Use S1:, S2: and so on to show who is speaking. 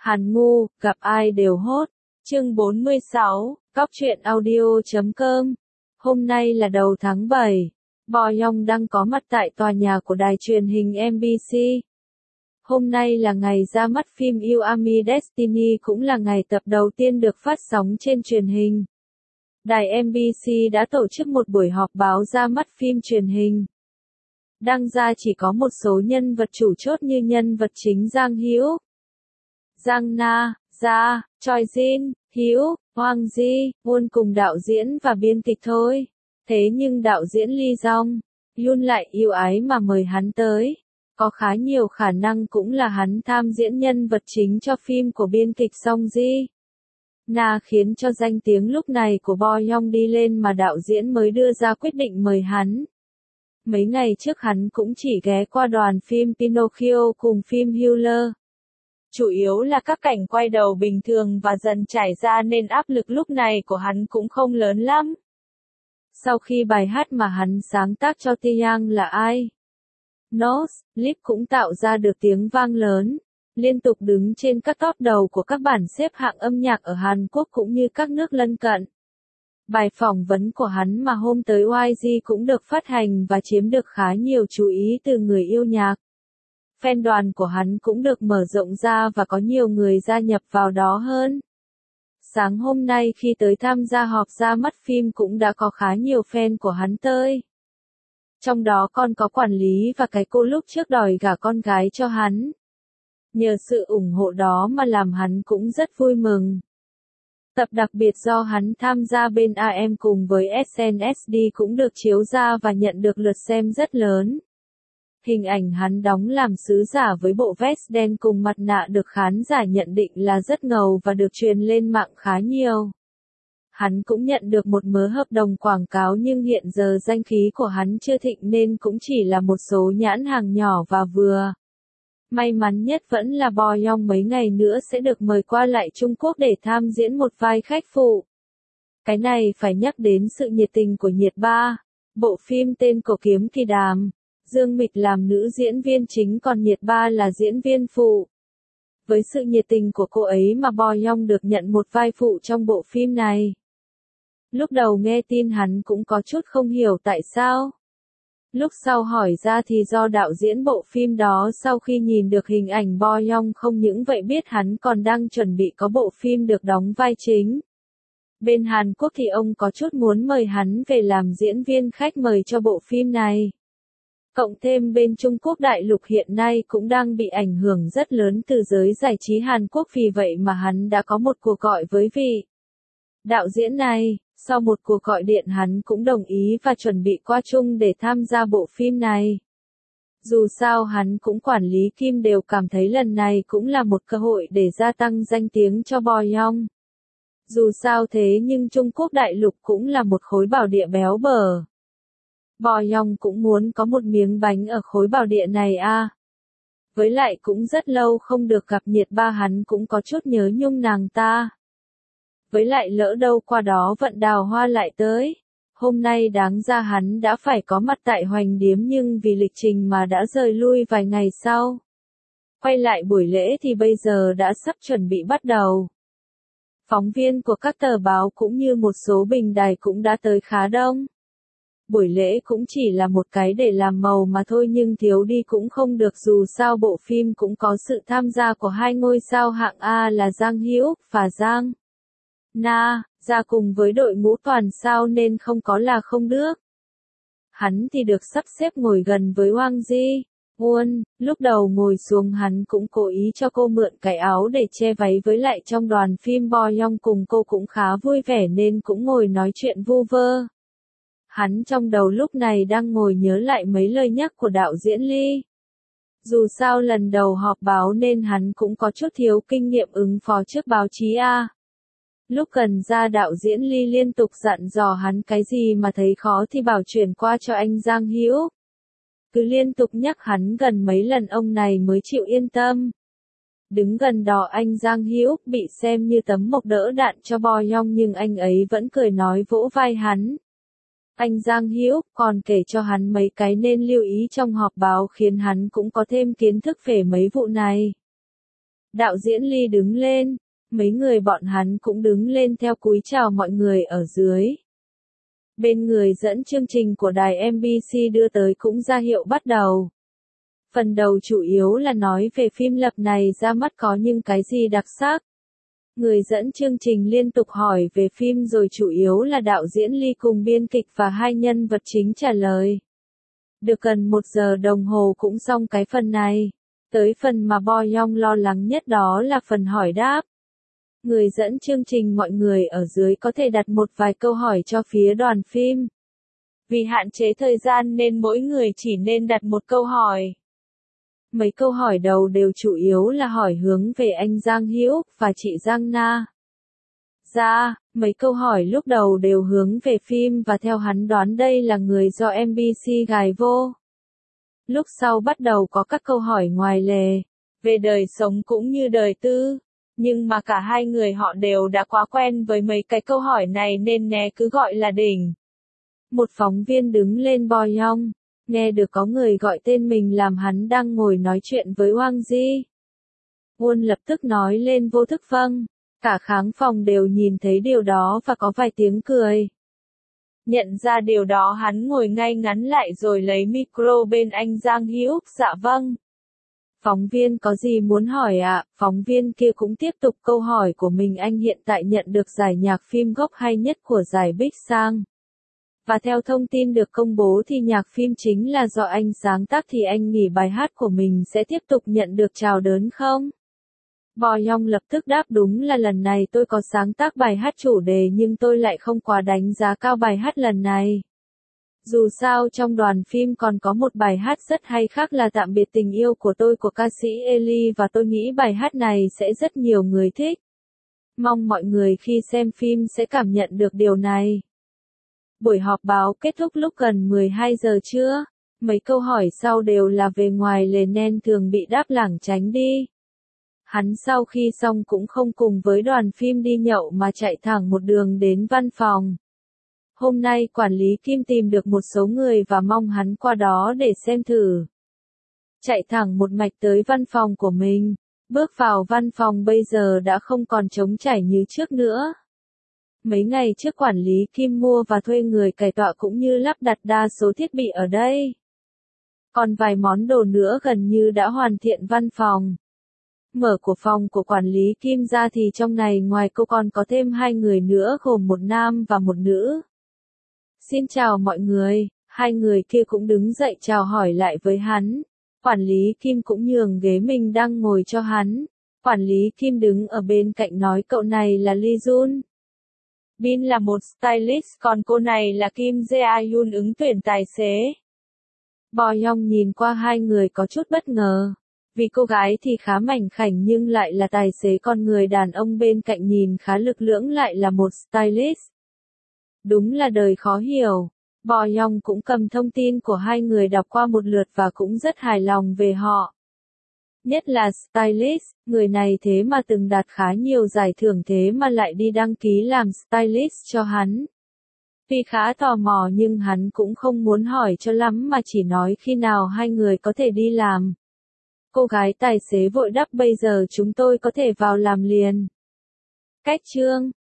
S1: Hàn ngu, gặp ai đều hốt. Chương 46, Cóc truyện audio.com. Hôm nay là đầu tháng 7. Bo Young đang có mặt tại tòa nhà của đài truyền hình MBC. Hôm nay là ngày ra mắt phim You Are Me Destiny, cũng là ngày tập đầu tiên được phát sóng trên truyền hình. Đài MBC đã tổ chức một buổi họp báo ra mắt phim truyền hình. Đăng ra chỉ có một số nhân vật chủ chốt như nhân vật chính Giang Hữu, Giang Na, Gia, Choi Jin, Hữu, Hoàng Ji, Won cùng đạo diễn và biên kịch thôi. Thế nhưng đạo diễn Lee Jong Yun lại yêu ái mà mời hắn tới. Có khá nhiều khả năng cũng là hắn tham diễn nhân vật chính cho phim của biên kịch Song Ji Na, khiến cho danh tiếng lúc này của Bo Young đi lên mà đạo diễn mới đưa ra quyết định mời hắn. Mấy ngày trước hắn cũng chỉ ghé qua đoàn phim Pinocchio cùng phim Hewler. Chủ yếu là các cảnh quay đầu bình thường và dần trải ra nên áp lực lúc này của hắn cũng không lớn lắm. Sau khi bài hát mà hắn sáng tác cho Taeyang là ai? Nose, Lip cũng tạo ra được tiếng vang lớn, liên tục đứng trên các top đầu của các bảng xếp hạng âm nhạc ở Hàn Quốc cũng như các nước lân cận. Bài phỏng vấn của hắn mà hôm tới YG cũng được phát hành và chiếm được khá nhiều chú ý từ người yêu nhạc. Fan đoàn của hắn cũng được mở rộng ra và có nhiều người gia nhập vào đó hơn. Sáng hôm nay khi tới tham gia họp ra mắt phim cũng đã có khá nhiều fan của hắn tới. Trong đó còn có quản lý và cái cô lúc trước đòi gả con gái cho hắn. Nhờ sự ủng hộ đó mà làm hắn cũng rất vui mừng. Tập đặc biệt do hắn tham gia bên AM cùng với SNSD cũng được chiếu ra và nhận được lượt xem rất lớn. Hình ảnh hắn đóng làm sứ giả với bộ vest đen cùng mặt nạ được khán giả nhận định là rất ngầu và được truyền lên mạng khá nhiều. Hắn cũng nhận được một mớ hợp đồng quảng cáo nhưng hiện giờ danh khí của hắn chưa thịnh nên cũng chỉ là một số nhãn hàng nhỏ và vừa. May mắn nhất vẫn là Bo Young mấy ngày nữa sẽ được mời qua lại Trung Quốc để tham diễn một vai khách phụ. Cái này phải nhắc đến sự nhiệt tình của Nhiệt Ba. Bộ phim tên Cổ Kiếm Kỳ Đàm, Dương Mịch làm nữ diễn viên chính còn Nhiệt Ba là diễn viên phụ. Với sự nhiệt tình của cô ấy mà Bo Young được nhận một vai phụ trong bộ phim này. Lúc đầu nghe tin hắn cũng có chút không hiểu tại sao. Lúc sau hỏi ra thì do đạo diễn bộ phim đó sau khi nhìn được hình ảnh Bo Young không những vậy biết hắn còn đang chuẩn bị có bộ phim được đóng vai chính. Bên Hàn Quốc thì ông có chút muốn mời hắn về làm diễn viên khách mời cho bộ phim này. Cộng thêm bên Trung Quốc đại lục hiện nay cũng đang bị ảnh hưởng rất lớn từ giới giải trí Hàn Quốc, vì vậy mà hắn đã có một cuộc gọi với vị đạo diễn này. Sau một cuộc gọi điện hắn cũng đồng ý và chuẩn bị qua Trung để tham gia bộ phim này. Dù sao hắn cũng quản lý Kim đều cảm thấy lần này cũng là một cơ hội để gia tăng danh tiếng cho Bo Young. Dù sao thế nhưng Trung Quốc đại lục cũng là một khối bảo địa béo bở. Bo Young cũng muốn có một miếng bánh ở khối bảo địa này à. Với lại cũng rất lâu không được gặp Nhiệt Ba, hắn cũng có chút nhớ nhung nàng ta. Với lại lỡ đâu qua đó Vận Đào Hoa lại tới. Hôm nay đáng ra hắn đã phải có mặt tại Hoành Điếm nhưng vì lịch trình mà đã rời lui vài ngày sau. Quay lại buổi lễ thì bây giờ đã sắp chuẩn bị bắt đầu. Phóng viên của các tờ báo cũng như một số bình đài cũng đã tới khá đông. Buổi lễ cũng chỉ là một cái để làm màu mà thôi nhưng thiếu đi cũng không được, dù sao bộ phim cũng có sự tham gia của hai ngôi sao hạng A là Giang Hữu và Giang Na ra cùng với đội ngũ toàn sao nên không có là không được. Hắn thì được sắp xếp ngồi gần với Hoàng Ji Won. Lúc đầu ngồi xuống hắn cũng cố ý cho cô mượn cái áo để che váy, với lại trong đoàn phim Bo Young cùng cô cũng khá vui vẻ nên cũng ngồi nói chuyện vu vơ. Hắn trong đầu lúc này đang ngồi nhớ lại mấy lời nhắc của đạo diễn Lee. Dù sao lần đầu họp báo nên hắn cũng có chút thiếu kinh nghiệm ứng phó trước báo chí à. Lúc gần ra đạo diễn Lee liên tục dặn dò hắn cái gì mà thấy khó thì bảo chuyển qua cho anh Giang Hữu. Cứ liên tục nhắc hắn gần mấy lần ông này mới chịu yên tâm. Đứng gần đó anh Giang Hữu bị xem như tấm mộc đỡ đạn cho Bo Young nhưng anh ấy vẫn cười nói vỗ vai hắn. Anh Giang Hữu còn kể cho hắn mấy cái nên lưu ý trong họp báo khiến hắn cũng có thêm kiến thức về mấy vụ này. Đạo diễn Lee đứng lên, mấy người bọn hắn cũng đứng lên theo cúi chào mọi người ở dưới. Bên người dẫn chương trình của đài NBC đưa tới cũng ra hiệu bắt đầu. Phần đầu chủ yếu là nói về phim lập này ra mắt có những cái gì đặc sắc. Người dẫn chương trình liên tục hỏi về phim rồi chủ yếu là đạo diễn Lee cùng biên kịch và hai nhân vật chính trả lời. Được gần 1 giờ đồng hồ cũng xong cái phần này. Tới phần mà Bo Young lo lắng nhất đó là phần hỏi đáp. Người dẫn chương trình mọi người ở dưới có thể đặt một vài câu hỏi cho phía đoàn phim. Vì hạn chế thời gian nên mỗi người chỉ nên đặt một câu hỏi. Mấy câu hỏi đầu đều chủ yếu là hỏi hướng về anh Giang Hữu và chị Giang Na. Mấy câu hỏi lúc đầu đều hướng về phim và theo hắn đoán đây là người do NBC gài vô. Lúc sau bắt đầu có các câu hỏi ngoài lề, về đời sống cũng như đời tư. Nhưng mà cả hai người họ đều đã quá quen với mấy cái câu hỏi này nên né cứ gọi là đỉnh. Một phóng viên đứng lên Bo Young, nghe được có người gọi tên mình làm hắn đang ngồi nói chuyện với Wang Ji. Won lập tức nói lên vô thức vâng, cả khán phòng đều nhìn thấy điều đó và có vài tiếng cười. Nhận ra điều đó hắn ngồi ngay ngắn lại rồi lấy micro bên anh Giang Hữu, dạ vâng. Phóng viên có gì muốn hỏi ạ? Phóng viên kia cũng tiếp tục câu hỏi của mình. Anh hiện tại nhận được giải nhạc phim gốc hay nhất của giải Big Sang. Và theo thông tin được công bố thì nhạc phim chính là do anh sáng tác thì anh nghĩ bài hát của mình sẽ tiếp tục nhận được chào đón không? Bo Young lập tức đáp đúng là lần này tôi có sáng tác bài hát chủ đề nhưng tôi lại không quá đánh giá cao bài hát lần này. Dù sao trong đoàn phim còn có một bài hát rất hay khác là Tạm biệt tình yêu của tôi của ca sĩ Ellie và tôi nghĩ bài hát này sẽ rất nhiều người thích. Mong mọi người khi xem phim sẽ cảm nhận được điều này. Buổi họp báo kết thúc lúc gần 12 giờ trưa. Mấy câu hỏi sau đều là về ngoài lề nên thường bị đáp lảng tránh đi. Hắn sau khi xong cũng không cùng với đoàn phim đi nhậu mà chạy thẳng một đường đến văn phòng. Hôm nay quản lý Kim tìm được một số người và mong hắn qua đó để xem thử. Chạy thẳng một mạch tới văn phòng của mình. Bước vào văn phòng bây giờ đã không còn trống trải như trước nữa. Mấy ngày trước quản lý Kim mua và thuê người cải tọa cũng như lắp đặt đa số thiết bị ở đây. Còn vài món đồ nữa gần như đã hoàn thiện văn phòng. Mở của phòng của quản lý Kim ra thì trong này ngoài cô còn có thêm 2 người nữa gồm một nam và một nữ. Xin chào mọi người, 2 người kia cũng đứng dậy chào hỏi lại với hắn. Quản lý Kim cũng nhường ghế mình đang ngồi cho hắn. Quản lý Kim đứng ở bên cạnh nói cậu này là Lee Jun. Bin là một stylist còn cô này là Kim Jae-yoon ứng tuyển tài xế. Bo Young nhìn qua 2 người có chút bất ngờ. Vì cô gái thì khá mảnh khảnh nhưng lại là tài xế còn người đàn ông bên cạnh nhìn khá lực lưỡng lại là một stylist. Đúng là đời khó hiểu. Bo Young cũng cầm thông tin của 2 người đọc qua một lượt và cũng rất hài lòng về họ. Nhất là stylist, người này thế mà từng đạt khá nhiều giải thưởng thế mà lại đi đăng ký làm stylist cho hắn. Vì khá tò mò nhưng hắn cũng không muốn hỏi cho lắm mà chỉ nói khi nào 2 người có thể đi làm. Cô gái tài xế vội đáp bây giờ chúng tôi có thể vào làm liền. Cách chương